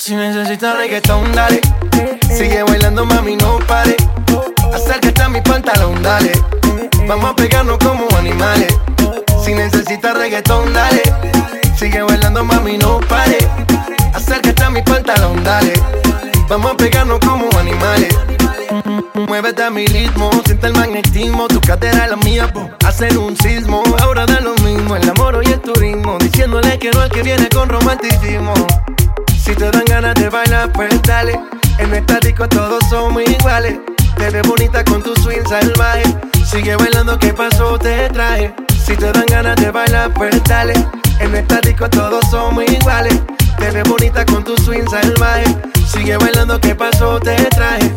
Si necesitas reggaetón, dale. Sigue bailando, mami, no pare. Acércate a mi pantalón, dale. Vamos a pegarnos como animales. Si necesitas reggaetón, dale. Sigue bailando, mami, no pare. Acércate a mi pantalón, dale. Vamos a pegarnos como animales. Muévete a mi ritmo, siente el magnetismo. Tu cadera es la mía, hacen un sismo. Ahora da lo mismo, el amor y el turismo. Diciéndole que no al que viene con romanticismo. Si te dan ganas de bailar, pues dale. En esta disco todos somos iguales. Te ves bonita con tu swing salvaje. Sigue bailando, ¿qué pasó? Te traje. Si te dan ganas de bailar, pues dale. En esta disco todos somos iguales. Te ves bonita con tu swing salvaje. Sigue bailando, ¿qué pasó? Te traje.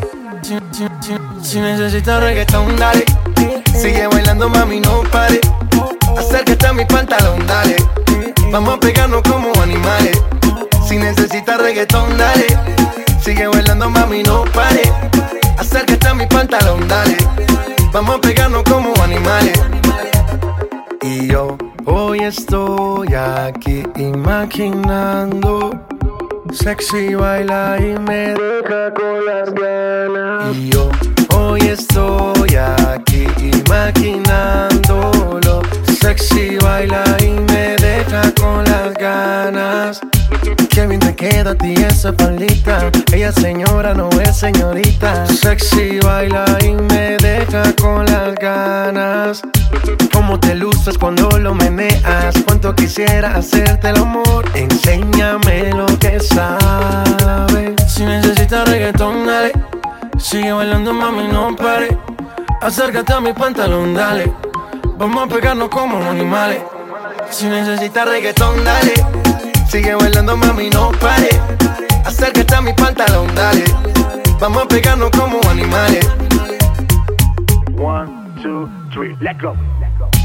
Si necesitas reggaetón, dale. Sigue bailando, mami, no pare. Acércate a mi pantalón, dale. Vamos a pegarnos como animales. Si necesitas reggaetón, dale. Sigue bailando, mami, no pare. Acércate a mi pantalón, dale. Vamos a pegarnos como animales. Y yo hoy estoy aquí imaginando. Sexy baila y me deja con las ganas. Y yo hoy estoy aquí imaginándolo. Sexy baila y me deja con las ganas. Qué bien te queda a ti esa faldita. Ella señora, no es señorita. Sexy baila y me deja con las ganas. Cómo te luces cuando lo meneas. Cuánto quisiera hacerte el amor. Enséñame lo que sabes. Si necesitas reggaetón, dale. Sigue bailando, mami, no pare. Acércate a mi pantalón, dale. Vamos a pegarnos como animales. Si necesitas reggaetón, dale. Sigue bailando, mami, no pare. Acércate a mi pantalón, dale. Vamos a pegarnos como animales. 1, 2, 3, let go.